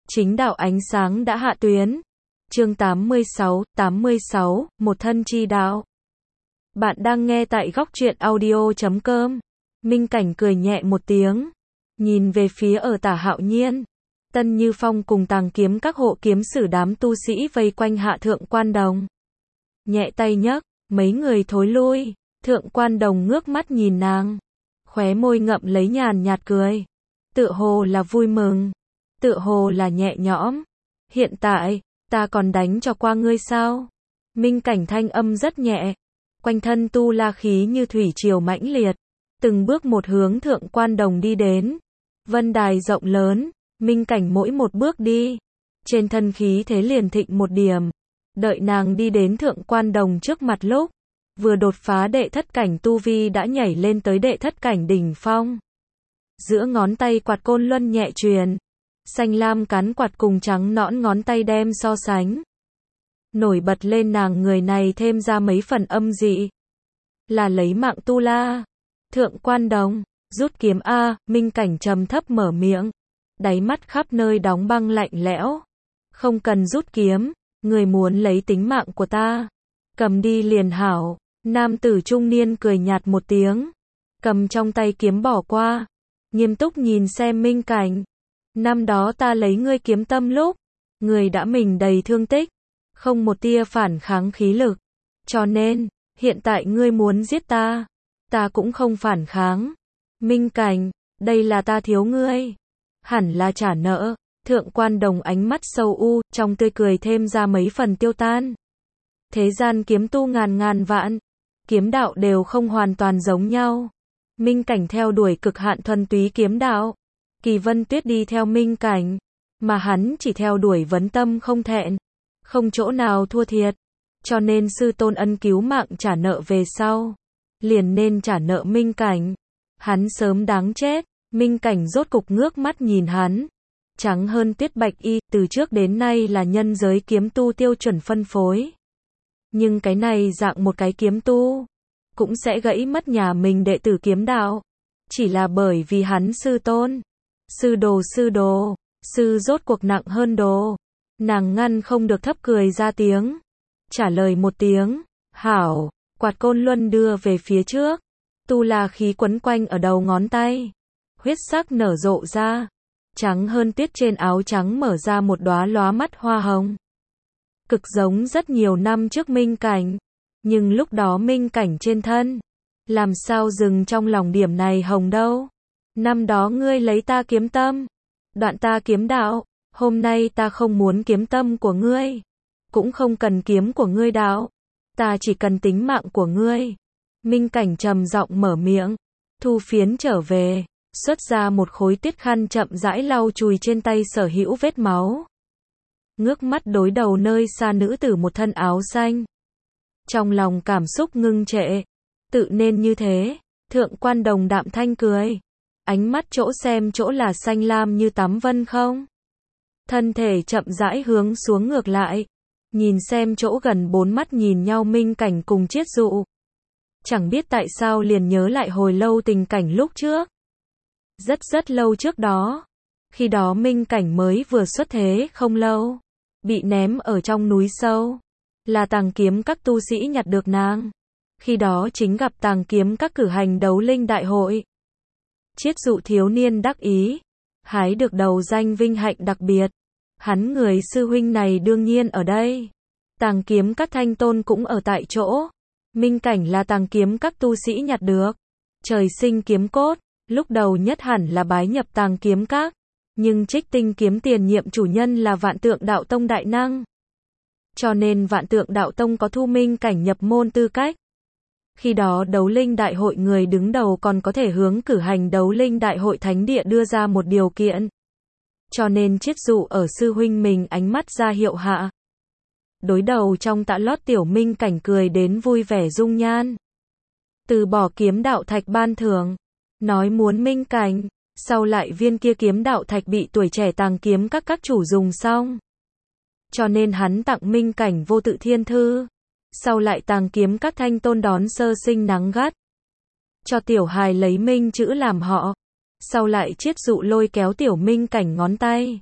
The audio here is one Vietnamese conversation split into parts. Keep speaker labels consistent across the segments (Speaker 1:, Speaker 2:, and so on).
Speaker 1: Chính đạo ánh sáng đã hạ tuyến. Chương 86, một thân chi đạo. Bạn đang nghe tại góc truyện audio.com. Minh Cảnh cười nhẹ một tiếng, nhìn về phía ở Tả Hạo Nhiên. Tân Như Phong cùng Tàng Kiếm các hộ kiếm sử đám tu sĩ vây quanh Hạ Thượng Quan Đồng. Nhẹ tay nhấc, mấy người thối lui. Thượng Quan Đồng ngước mắt nhìn nàng, khóe môi ngậm lấy nhàn nhạt cười. Tựa hồ là vui mừng, tựa hồ là nhẹ nhõm. Hiện tại, ta còn đánh cho qua ngươi sao? Minh Cảnh thanh âm rất nhẹ, quanh thân tu la khí như thủy triều mãnh liệt, từng bước một hướng Thượng Quan Đồng đi đến. Vân đài rộng lớn, Minh Cảnh mỗi một bước đi, trên thân khí thế liền thịnh một điểm. Đợi nàng đi đến Thượng Quan Đồng trước mặt lúc, vừa đột phá đệ thất cảnh tu vi đã nhảy lên tới đệ thất cảnh đỉnh phong. Giữa ngón tay quạt côn luân nhẹ truyền, xanh lam cán quạt cùng trắng nõn ngón tay đem so sánh. Nổi bật lên nàng người này thêm ra mấy phần âm dị. Là lấy mạng tu la. Thượng Quan Đồng, rút kiếm A, Minh Cảnh trầm thấp mở miệng. Đáy mắt khắp nơi đóng băng lạnh lẽo. Không cần rút kiếm, người muốn lấy tính mạng của ta. Cầm đi liền hảo. Nam tử trung niên cười nhạt một tiếng, cầm trong tay kiếm bỏ qua, nghiêm túc nhìn xem Minh Cảnh. Năm đó ta lấy ngươi kiếm tâm lúc, người đã mình đầy thương tích, không một tia phản kháng khí lực. Cho nên, hiện tại ngươi muốn giết ta, ta cũng không phản kháng. Minh Cảnh, đây là ta thiếu ngươi, hẳn là trả nợ. Thượng Quan Đồng ánh mắt sâu u, trong tươi cười thêm ra mấy phần tiêu tan. Thế gian kiếm tu ngàn ngàn vạn, kiếm đạo đều không hoàn toàn giống nhau. Minh Cảnh theo đuổi cực hạn thuần túy kiếm đạo, Kỳ Vân Tuyết đi theo Minh Cảnh, mà hắn chỉ theo đuổi vấn tâm không thẹn, không chỗ nào thua thiệt. Cho nên sư tôn ân cứu mạng trả nợ về sau, liền nên trả nợ Minh Cảnh. Hắn sớm đáng chết. Minh Cảnh rốt cục ngước mắt nhìn hắn, trắng hơn tuyết bạch y, từ trước đến nay là nhân giới kiếm tu tiêu chuẩn phân phối. Nhưng cái này dạng một cái kiếm tu, cũng sẽ gãy mất nhà mình đệ tử kiếm đạo. Chỉ là bởi vì hắn sư tôn, sư rốt cuộc nặng hơn đồ. Nàng ngăn không được thấp cười ra tiếng, trả lời một tiếng, hảo, quạt côn luân đưa về phía trước. Tu la khí quấn quanh ở đầu ngón tay, huyết sắc nở rộ ra, trắng hơn tuyết trên áo trắng mở ra một đóa lóa mắt hoa hồng. Cực giống rất nhiều năm trước Minh Cảnh, nhưng lúc đó Minh Cảnh trên thân, làm sao dừng trong lòng điểm này hồng đâu. Năm đó ngươi lấy ta kiếm tâm, đoạn ta kiếm đạo, hôm nay ta không muốn kiếm tâm của ngươi, cũng không cần kiếm của ngươi đạo, ta chỉ cần tính mạng của ngươi. Minh Cảnh trầm giọng mở miệng, thu phiến trở về, xuất ra một khối tuyết khăn chậm rãi lau chùi trên tay sở hữu vết máu. Ngước mắt đối đầu nơi xa nữ tử một thân áo xanh, trong lòng cảm xúc ngưng trệ. Tự nên như thế. Thượng Quan Đồng đạm thanh cười, ánh mắt chỗ xem chỗ là xanh lam như tắm vân không. Thân thể chậm rãi hướng xuống ngược lại, nhìn xem chỗ gần bốn mắt nhìn nhau Minh Cảnh cùng Chiết Dụ. Chẳng biết tại sao liền nhớ lại hồi lâu tình cảnh lúc trước. Rất lâu trước đó, khi đó Minh Cảnh mới vừa xuất thế không lâu, bị ném ở trong núi sâu, là Tàng Kiếm các tu sĩ nhặt được nàng. Khi đó chính gặp Tàng Kiếm các cử hành đấu linh đại hội. Chiết Dụ thiếu niên đắc ý, hái được đầu danh vinh hạnh đặc biệt. Hắn người sư huynh này đương nhiên ở đây. Tàng Kiếm các Thanh Tôn cũng ở tại chỗ. Minh Cảnh là Tàng Kiếm các tu sĩ nhặt được, trời sinh kiếm cốt, lúc đầu nhất hẳn là bái nhập Tàng Kiếm các, nhưng Trích Tinh kiếm tiền nhiệm chủ nhân là Vạn Tượng Đạo Tông đại năng. Cho nên Vạn Tượng Đạo Tông có thu Minh Cảnh nhập môn tư cách. Khi đó đấu linh đại hội người đứng đầu còn có thể hướng cử hành đấu linh đại hội thánh địa đưa ra một điều kiện. Cho nên Chiết Dụ ở sư huynh mình ánh mắt ra hiệu hạ, đối đầu trong tạ lót tiểu Minh Cảnh cười đến vui vẻ dung nhan. Từ bỏ kiếm đạo thạch ban thưởng, nói muốn Minh Cảnh, sau lại viên kia kiếm đạo thạch bị tuổi trẻ Tàng Kiếm các chủ dùng xong. Cho nên hắn tặng Minh Cảnh vô tự thiên thư. Sau lại Tàng Kiếm các Thanh Tôn đón sơ sinh nắng gắt, cho tiểu hài lấy minh chữ làm họ. Sau lại Chiết Dụ lôi kéo tiểu Minh Cảnh ngón tay,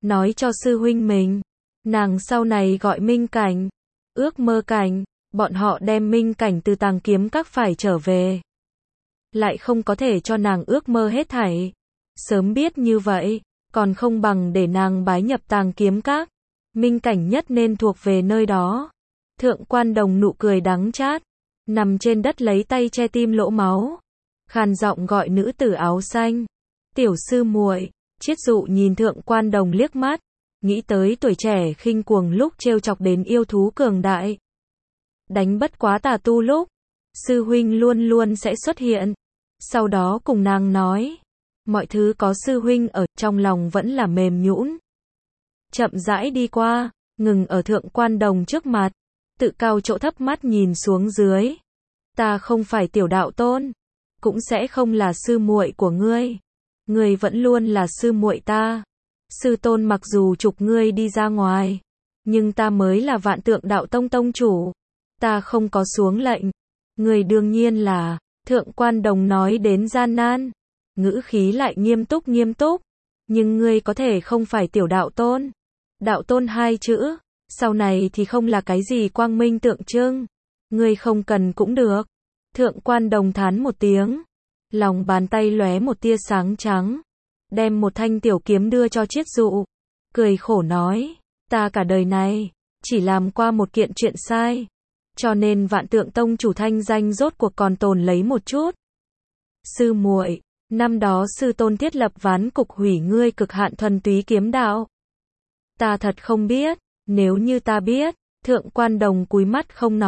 Speaker 1: nói cho sư huynh mình. Nàng sau này gọi Minh Cảnh, ước mơ cảnh, bọn họ đem Minh Cảnh từ Tàng Kiếm Các phải trở về. Lại không có thể cho nàng ước mơ hết thảy. Sớm biết như vậy, còn không bằng để nàng bái nhập Tàng Kiếm Các. Minh Cảnh nhất nên thuộc về nơi đó. Thượng Quan Đồng nụ cười đắng chát, nằm trên đất lấy tay che tim lỗ máu, khàn giọng gọi nữ tử áo xanh. Tiểu sư muội. Chiết Dụ nhìn Thượng Quan Đồng liếc mắt, nghĩ tới tuổi trẻ khinh cuồng lúc trêu chọc đến yêu thú cường đại. Đánh bất quá tà tu lúc, sư huynh luôn luôn sẽ xuất hiện. Sau đó cùng nàng nói, mọi thứ có sư huynh ở, trong lòng vẫn là mềm nhũn. Chậm rãi đi qua, ngừng ở Thượng Quan Đồng trước mặt, tự cao chỗ thấp mắt nhìn xuống dưới. Ta không phải tiểu đạo tôn, cũng sẽ không là sư muội của ngươi. Ngươi vẫn luôn là sư muội ta. Sư tôn mặc dù trục ngươi đi ra ngoài, nhưng ta mới là Vạn Tượng Đạo Tông tông chủ. Ta không có xuống lệnh. Ngươi đương nhiên là, Thượng Quan Đồng nói đến gian nan, ngữ khí lại nghiêm túc. Nhưng ngươi có thể không phải tiểu đạo tôn. Đạo tôn hai chữ, sau này thì không là cái gì quang minh tượng trưng. Ngươi không cần cũng được. Thượng Quan Đồng thán một tiếng, lòng bàn tay lóe một tia sáng trắng, đem một thanh tiểu kiếm đưa cho Chiết Dụ, cười khổ nói, ta cả đời này chỉ làm qua một kiện chuyện sai, cho nên Vạn Tượng Tông chủ thanh danh rốt cuộc còn tồn lấy một chút. Sư muội, năm đó sư tôn thiết lập ván cục hủy ngươi cực hạn thuần túy kiếm đạo. Ta thật không biết, nếu như ta biết. Thượng Quan Đồng cúi mắt không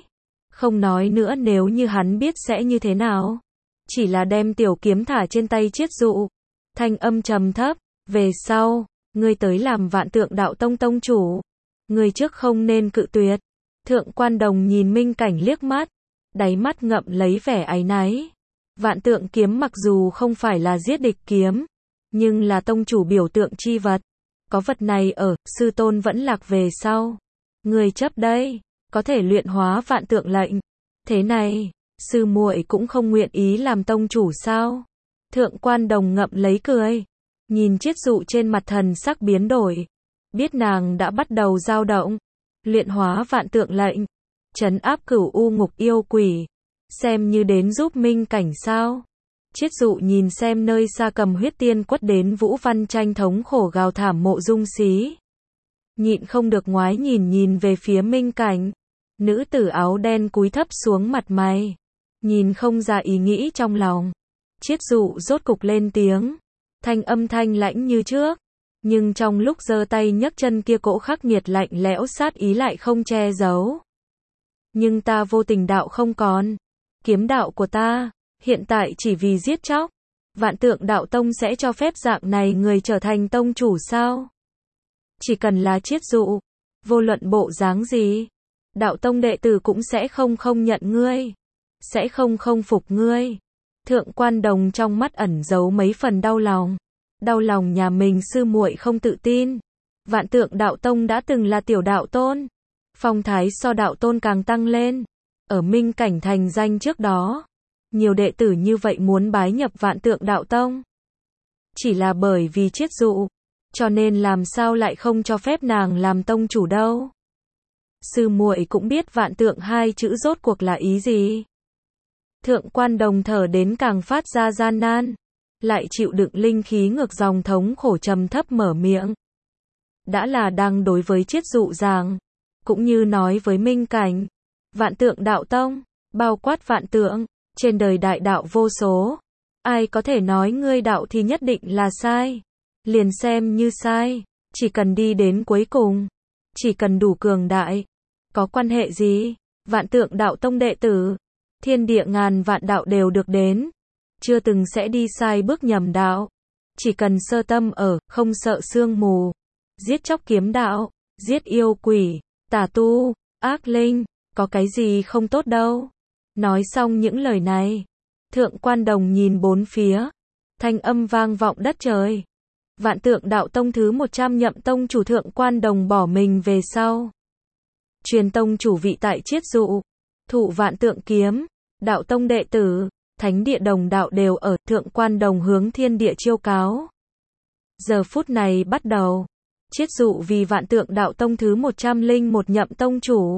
Speaker 1: nói nữa, nếu như hắn biết sẽ như thế nào. Chỉ là đem tiểu kiếm thả trên tay Chiết Dụ, thanh âm trầm thấp, về sau, ngươi tới làm Vạn Tượng Đạo Tông tông chủ, ngươi trước không nên cự tuyệt. Thượng Quan Đồng nhìn Minh Cảnh liếc mắt, đáy mắt ngậm lấy vẻ áy náy. Vạn Tượng kiếm mặc dù không phải là giết địch kiếm, nhưng là tông chủ biểu tượng chi vật. Có vật này ở, sư tôn vẫn lạc về sau. Ngươi chấp đây, có thể luyện hóa Vạn Tượng lệnh. Thế này, sư muội cũng không nguyện ý làm tông chủ sao? Thượng Quan Đồng ngậm lấy cười, nhìn Chiết Dụ trên mặt thần sắc biến đổi, biết nàng đã bắt đầu dao động. Luyện hóa Vạn Tượng lệnh, trấn áp Cửu U ngục yêu quỷ, xem như đến giúp Minh Cảnh sao? Chiết Dụ nhìn xem nơi xa cầm huyết tiên quất đến Vũ Văn Tranh thống khổ gào thảm Mộ Dung Xí, nhịn không được ngoái nhìn về phía Minh Cảnh. Nữ tử áo đen cúi thấp xuống mặt mày, nhìn không ra ý nghĩ trong lòng. Chiết Dụ rốt cục lên tiếng, thanh âm thanh lãnh như trước, nhưng trong lúc giơ tay nhấc chân kia cỗ khắc nghiệt lạnh lẽo sát ý lại không che giấu. Nhưng ta vô tình đạo không còn, kiếm đạo của ta hiện tại chỉ vì giết chóc. Vạn Tượng Đạo Tông sẽ cho phép dạng này người trở thành tông chủ sao? Chỉ cần là Chiết Dụ, vô luận bộ dáng gì, đạo tông đệ tử cũng sẽ không nhận ngươi, sẽ không phục ngươi. Thượng Quan Đồng trong mắt ẩn giấu mấy phần đau lòng nhà mình sư muội không tự tin. Vạn Tượng Đạo Tông đã từng là tiểu đạo tôn, phong thái so đạo tôn càng tăng lên. Ở Minh Cảnh thành danh trước đó, nhiều đệ tử như vậy muốn bái nhập Vạn Tượng Đạo Tông. Chỉ là bởi vì Chiết Dụ, cho nên làm sao lại không cho phép nàng làm tông chủ đâu. Sư muội cũng biết Vạn Tượng hai chữ rốt cuộc là ý gì. Thượng Quan Đồng thở đến càng phát ra gian nan, lại chịu đựng linh khí ngược dòng thống khổ trầm thấp mở miệng. Đã là đang đối với Chiết Dụ rằng, cũng như nói với Minh Cảnh, Vạn Tượng Đạo Tông, bao quát vạn tượng, trên đời đại đạo vô số. Ai có thể nói ngươi đạo thì nhất định là sai. Liền xem như sai, chỉ cần đi đến cuối cùng, chỉ cần đủ cường đại, có quan hệ gì? Vạn Tượng Đạo Tông đệ tử, thiên địa ngàn vạn đạo đều được đến, chưa từng sẽ đi sai bước nhầm đạo. Chỉ cần sơ tâm ở, không sợ sương mù, giết chóc kiếm đạo, giết yêu quỷ, tà tu, ác linh, có cái gì không tốt đâu. Nói xong những lời này, Thượng Quan Đồng nhìn bốn phía, thanh âm vang vọng đất trời. Vạn Tượng Đạo Tông thứ 100 nhậm tông chủ Thượng Quan Đồng bỏ mình về sau, truyền tông chủ vị tại Chiết Dụ, thụ Vạn Tượng kiếm. Đạo Tông đệ tử, thánh địa đồng đạo đều ở. Thượng Quan Đồng hướng thiên địa chiêu cáo. Giờ phút này bắt đầu, Chiết dụ vì Vạn Tượng Đạo Tông thứ 101 nhậm tông chủ.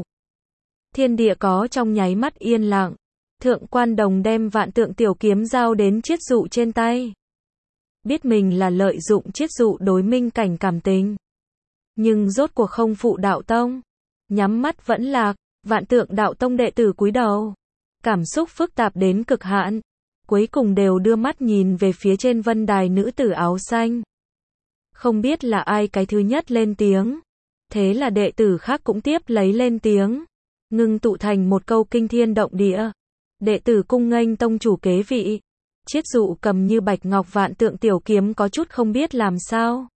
Speaker 1: Thiên địa có trong nháy mắt yên lặng. Thượng Quan Đồng đem Vạn Tượng Tiểu Kiếm giao đến chiết dụ trên tay. Biết mình là lợi dụng chiết dụ đối Minh Cảnh cảm tình. Nhưng rốt cuộc không phụ đạo tông. Nhắm mắt vẫn lạc, Vạn Tượng Đạo Tông đệ tử cúi đầu. Cảm xúc phức tạp đến cực hạn. Cuối cùng đều đưa mắt nhìn về phía trên vân đài nữ tử áo xanh. Không biết là ai cái thứ nhất lên tiếng. Thế là đệ tử khác cũng tiếp lấy lên tiếng. Ngưng tụ thành một câu kinh thiên động địa. Đệ tử cung nghênh tông chủ kế vị. Chiết dụ cầm như bạch ngọc Vạn Tượng Tiểu Kiếm có chút không biết làm sao.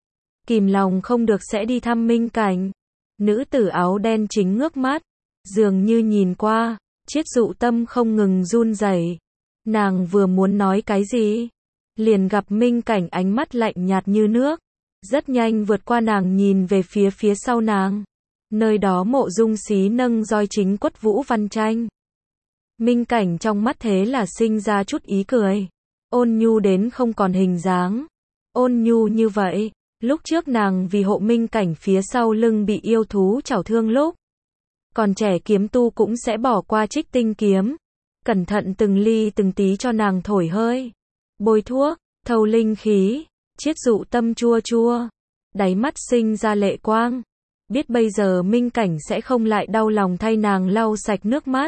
Speaker 1: Kìm lòng không được sẽ đi thăm Minh Cảnh. Nữ tử áo đen chính ngước mắt. Dường như nhìn qua. Chiết dụ tâm không ngừng run rẩy. Nàng vừa muốn nói cái gì, liền gặp Minh Cảnh ánh mắt lạnh nhạt như nước, rất nhanh vượt qua nàng nhìn về phía sau nàng. Nơi đó Mộ Dung Xí nâng roi chính quất Vũ Văn Tranh. Minh Cảnh trong mắt thế là sinh ra chút ý cười, ôn nhu đến không còn hình dáng. Ôn nhu như vậy, lúc trước nàng vì hộ Minh Cảnh phía sau lưng bị yêu thú chảo thương lúc, còn trẻ kiếm tu cũng sẽ bỏ qua Trích Tinh kiếm. Cẩn thận từng ly từng tí cho nàng thổi hơi, bôi thuốc, thâu linh khí. Chiết dụ tâm chua chua, đáy mắt sinh ra lệ quang. Biết bây giờ Minh Cảnh sẽ không lại đau lòng thay nàng lau sạch nước mắt.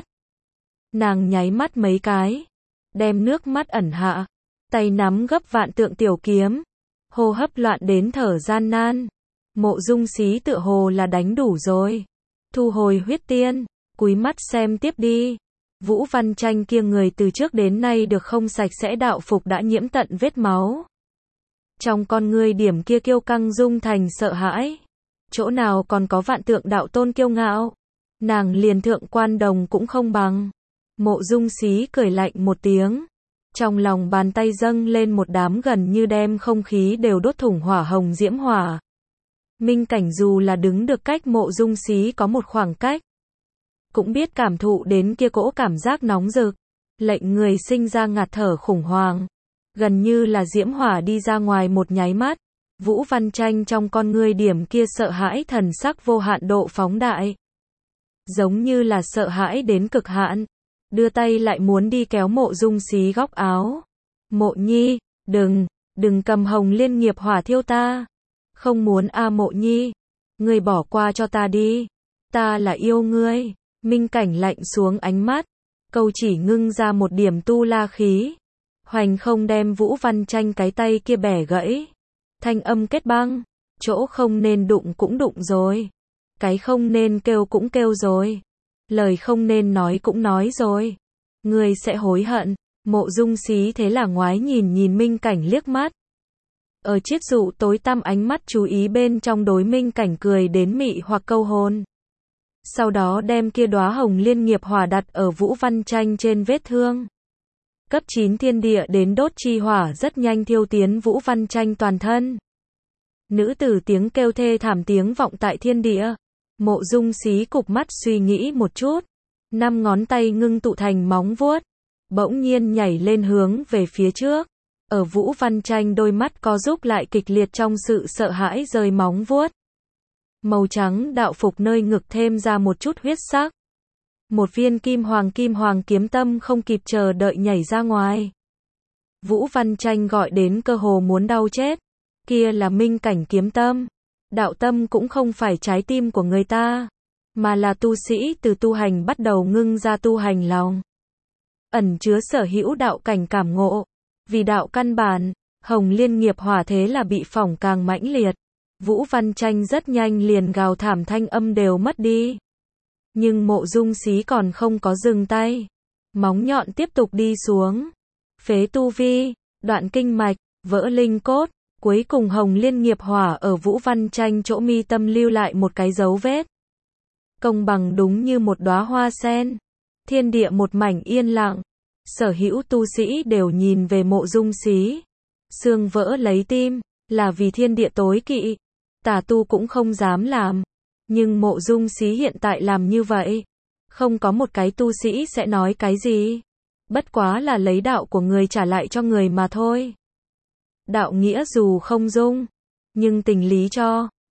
Speaker 1: Nàng nháy mắt mấy cái, đem nước mắt ẩn hạ, tay nắm gấp Vạn Tượng Tiểu Kiếm, hô hấp loạn đến thở gian nan. Mộ Dung Xí tựa hồ là đánh đủ rồi, thu hồi huyết tiên, cúi mắt xem tiếp đi. Vũ Văn Tranh kia người từ trước đến nay được không sạch sẽ đạo phục đã nhiễm tận vết máu. Trong con ngươi điểm kia kiêu căng dung thành sợ hãi. Chỗ nào còn có Vạn Tượng Đạo Tôn kiêu ngạo. Nàng liền Thượng Quan Đồng cũng không bằng. Mộ Dung Xí cười lạnh một tiếng. Trong lòng bàn tay dâng lên một đám gần như đem không khí đều đốt thủng hỏa hồng diễm hỏa. Minh Cảnh dù là đứng được cách Mộ Dung Xí có một khoảng cách, cũng biết cảm thụ đến kia cỗ cảm giác nóng rực, lệnh người sinh ra ngạt thở khủng hoảng. Gần như là diễm hỏa đi ra ngoài một nháy mắt. Vũ Văn Tranh trong con ngươi điểm kia sợ hãi thần sắc vô hạn độ phóng đại. Giống như là sợ hãi đến cực hạn. Đưa tay lại muốn đi kéo Mộ Dung Xí góc áo. Mộ Nhi, đừng cầm Hồng Liên Nghiệp Hỏa thiêu ta. Không muốn a Mộ Nhi. Ngươi bỏ qua cho ta đi. Ta là yêu ngươi. Minh Cảnh lạnh xuống ánh mắt. Câu chỉ ngưng ra một điểm tu la khí. Hoành không đem Vũ Văn Tranh cái tay kia bẻ gãy. Thanh âm kết băng. Chỗ không nên đụng cũng đụng rồi. Cái không nên kêu cũng kêu rồi. Lời không nên nói cũng nói rồi. Ngươi sẽ hối hận. Mộ Dung Xí thế là ngoái nhìn Minh Cảnh liếc mắt. Ở chiết dụ tối tăm ánh mắt chú ý bên trong đối Minh Cảnh cười đến mị hoặc câu hồn. Sau đó đem kia đóa Hồng Liên Nghiệp Hỏa đặt ở Vũ Văn Tranh trên vết thương. Cấp 9 thiên địa đến đốt chi hỏa rất nhanh thiêu tiến Vũ Văn Tranh toàn thân. Nữ tử tiếng kêu thê thảm tiếng vọng tại thiên địa. Mộ Dung Xí cụp mắt suy nghĩ một chút. 5 ngón tay ngưng tụ thành móng vuốt. Bỗng nhiên nhảy lên hướng về phía trước. Ở Vũ Văn Tranh đôi mắt co rúm lại kịch liệt trong sự sợ hãi rời móng vuốt. Màu trắng đạo phục nơi ngực thêm ra một chút huyết sắc. Một viên kim hoàng kiếm tâm không kịp chờ đợi nhảy ra ngoài. Vũ Văn Tranh gọi đến cơ hồ muốn đau chết. Kia là Minh Cảnh kiếm tâm. Đạo tâm cũng không phải trái tim của người ta, mà là tu sĩ từ tu hành bắt đầu ngưng ra tu hành lòng. Ẩn chứa sở hữu đạo cảnh cảm ngộ. Vì đạo căn bản, Hồng Liên Nghiệp Hỏa thế là bị phỏng càng mãnh liệt. Vũ Văn Tranh rất nhanh liền gào thảm thanh âm đều mất đi. Nhưng Mộ Dung Xí còn không có dừng tay. Móng nhọn tiếp tục đi xuống. Phế tu vi, đoạn kinh mạch, vỡ linh cốt. Cuối cùng Hồng Liên Nghiệp Hỏa ở Vũ Văn Tranh chỗ mi tâm lưu lại một cái dấu vết. Công bằng đúng như một đóa hoa sen. Thiên địa một mảnh yên lặng. Sở hữu tu sĩ đều nhìn về Mộ Dung Xí. Xương vỡ lấy tim, là vì thiên địa tối kỵ. Tà tu cũng không dám làm. Nhưng Mộ Dung Xí hiện tại làm như vậy. Không có một cái tu sĩ sẽ nói cái gì. Bất quá là lấy đạo của người trả lại cho người mà thôi. Đạo nghĩa dù không dung, nhưng tình lý cho.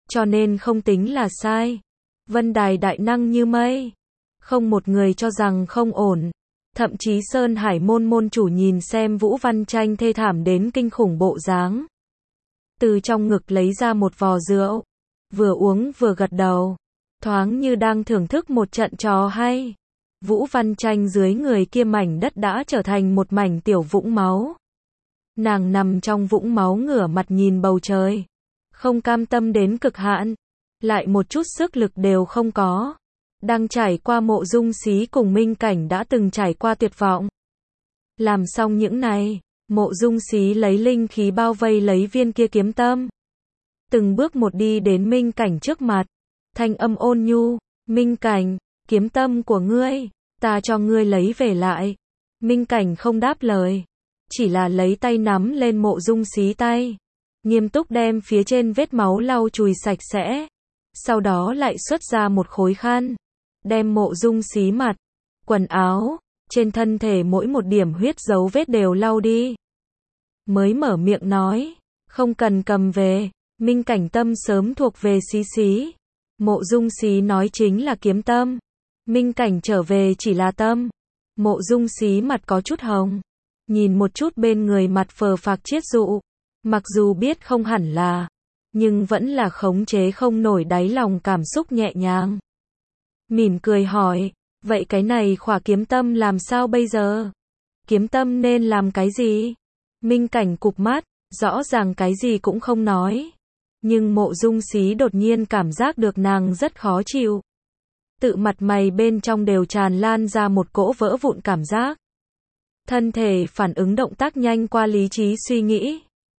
Speaker 1: cho nên không tính là sai. Vân Đài đại năng như mây, không một người cho rằng không ổn. Thậm chí Sơn Hải môn môn chủ nhìn xem Vũ Văn Tranh thê thảm đến kinh khủng bộ dáng, từ trong ngực lấy ra một vò rượu, vừa uống vừa gật đầu, thoáng như đang thưởng thức một trận trò hay. Vũ Văn Tranh dưới người kia mảnh đất đã trở thành một mảnh tiểu vũng máu. Nàng nằm trong vũng máu ngửa mặt nhìn bầu trời, không cam tâm đến cực hạn, lại một chút sức lực đều không có. Đang trải qua Mộ Dung Xí cùng Minh Cảnh đã từng trải qua tuyệt vọng. Làm xong những này, Mộ Dung Xí lấy linh khí bao vây lấy viên kia kiếm tâm. Từng bước một đi đến Minh Cảnh trước mặt, thanh âm ôn nhu, Minh Cảnh, kiếm tâm của ngươi, ta cho ngươi lấy về lại. Minh Cảnh không đáp lời, chỉ là lấy tay nắm lên Mộ Dung Xí tay, nghiêm túc đem phía trên vết máu lau chùi sạch sẽ. Sau đó lại xuất ra một khối khăn, đem Mộ Dung Xí mặt, quần áo, trên thân thể mỗi một điểm huyết dấu vết đều lau đi. Mới mở miệng nói, không cần cầm về, Minh Cảnh tâm sớm thuộc về Xí Xí. Mộ Dung Xí nói chính là kiếm tâm, Minh Cảnh trở về chỉ là tâm. Mộ Dung Xí mặt có chút hồng, nhìn một chút bên người mặt phờ phạc chiết dụ, mặc dù biết không hẳn là, nhưng vẫn là khống chế không nổi đáy lòng cảm xúc nhẹ nhàng. Mỉm cười hỏi, vậy cái này khỏa kiếm tâm làm sao bây giờ? Kiếm tâm nên làm cái gì? Minh Cảnh cụp mắt, rõ ràng cái gì cũng không nói. Nhưng Mộ Dung Xí đột nhiên cảm giác được nàng rất khó chịu. Tự mặt mày bên trong đều tràn lan ra một cỗ vỡ vụn cảm giác. Thân thể phản ứng động tác nhanh qua lý trí suy nghĩ.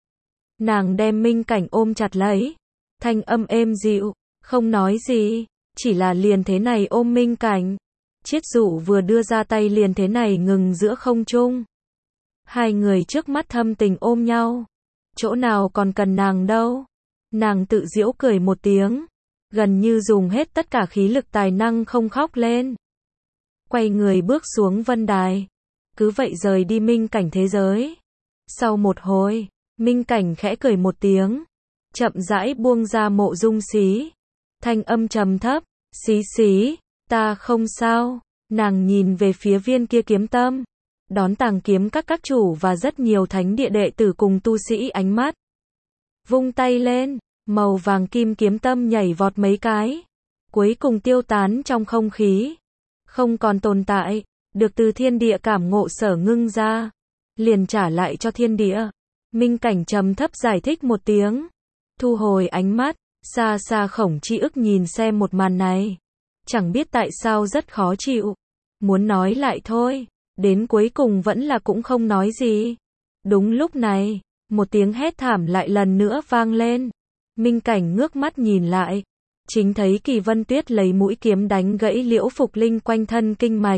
Speaker 1: Nàng đem Minh Cảnh ôm chặt lấy, thanh âm êm dịu, không nói gì, chỉ là liền thế này ôm Minh Cảnh. Chiết dụ vừa đưa ra tay liền thế này ngừng giữa không trung. Hai người trước mắt thâm tình ôm nhau. Chỗ nào còn cần nàng đâu. Nàng tự giễu cười một tiếng, gần như dùng hết tất cả khí lực tài năng không khóc lên. Quay người bước xuống vân đài, cứ vậy rời đi Minh Cảnh thế giới. Sau một hồi, Minh Cảnh khẽ cười một tiếng, chậm rãi buông ra Mộ Dung Xí. Thanh âm trầm thấp, Xí Xí, ta không sao. Nàng nhìn về phía viên kia kiếm tâm, đón tàng kiếm các chủ và rất nhiều thánh địa đệ tử cùng tu sĩ ánh mắt. Vung tay lên, màu vàng kim kiếm tâm nhảy vọt mấy cái, cuối cùng tiêu tán trong không khí. Không còn tồn tại, được từ thiên địa cảm ngộ sở ngưng ra, liền trả lại cho thiên địa. Minh Cảnh trầm thấp giải thích một tiếng, thu hồi ánh mắt, xa xa Khổng Chi ức nhìn xem một màn này. Chẳng biết tại sao rất khó chịu, muốn nói lại thôi, đến cuối cùng vẫn là cũng không nói gì. Đúng lúc này, một tiếng hét thảm lại lần nữa vang lên. Minh Cảnh ngước mắt nhìn lại, chính thấy Kỳ Vân Tuyết lấy mũi kiếm đánh gãy Liễu Phục Linh quanh thân kinh mạch.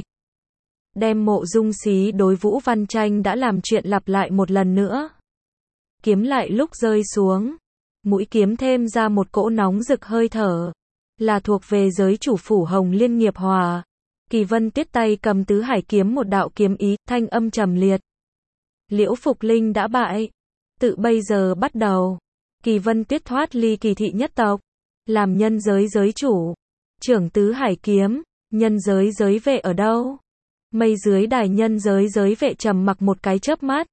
Speaker 1: Đem Mộ Dung Xí đối Vũ Văn Tranh đã làm chuyện lặp lại một lần nữa. Kiếm lại lúc rơi xuống, mũi kiếm thêm ra một cỗ nóng rực hơi thở, là thuộc về giới chủ phủ Hồng Liên Nghiệp Hòa. Kỳ Vân Tuyết tay cầm tứ hải kiếm một đạo kiếm ý, thanh âm trầm liệt. Liễu Phục Linh đã bại. Tự bây giờ bắt đầu, Kỳ Vân Tuyết thoát ly Kỳ thị nhất tộc, làm nhân giới giới chủ, trưởng tứ hải kiếm. Nhân giới giới vệ ở đâu? Mây dưới đài nhân giới giới vệ trầm mặc một cái chớp mắt,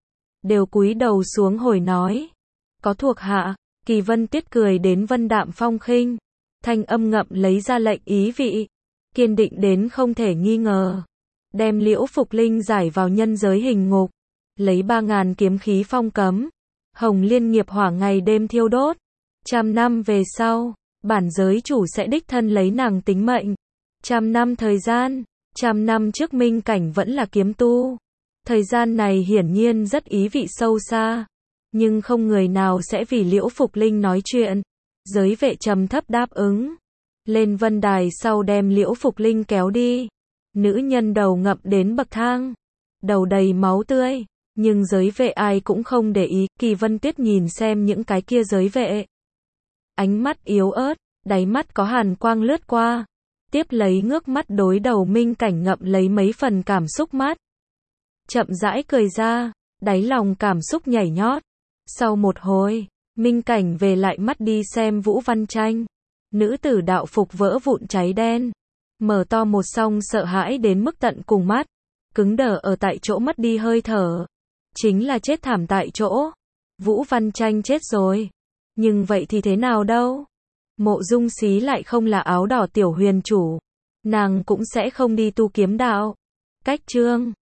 Speaker 1: đều cúi đầu xuống hồi nói, có thuộc hạ. Kỳ Vân Tuyết cười đến vân đạm phong khinh, thanh âm ngậm lấy ra lệnh ý vị, kiên định đến không thể nghi ngờ. Đem Liễu Phục Linh giải vào nhân giới hình ngục, lấy 3000 kiếm khí phong cấm. Hồng Liên Nghiệp Hỏa ngày đêm thiêu đốt. 100 năm về sau, bản giới chủ sẽ đích thân lấy nàng tính mệnh. 100 năm thời gian, 100 năm trước Minh Cảnh vẫn là kiếm tu. Thời gian này hiển nhiên rất ý vị sâu xa, nhưng không người nào sẽ vì Liễu Phục Linh nói chuyện. Giới vệ trầm thấp đáp ứng. Lên vân đài sau đem Liễu Phục Linh kéo đi. Nữ nhân đầu ngậm đến bậc thang, đầu đầy máu tươi, nhưng giới vệ ai cũng không để ý. Kỳ Vân Tuyết nhìn xem những cái kia giới vệ, ánh mắt yếu ớt, đáy mắt có hàn quang lướt qua, tiếp lấy ngước mắt đối đầu Minh Cảnh ngậm lấy mấy phần cảm xúc mắt, chậm rãi cười ra, đáy lòng cảm xúc nhảy nhót. Sau một hồi, Minh Cảnh về lại mắt đi xem Vũ Văn Tranh. Nữ tử đạo phục vỡ vụn cháy đen. Mở to một song sợ hãi đến mức tận cùng mắt. Cứng đờ ở tại chỗ mất đi hơi thở. Chính là chết thảm tại chỗ. Vũ Văn Tranh chết rồi. Nhưng vậy thì thế nào đâu? Mộ Dung Xí lại không là áo đỏ tiểu huyền chủ. Nàng cũng sẽ không đi tu kiếm đạo. Cách chương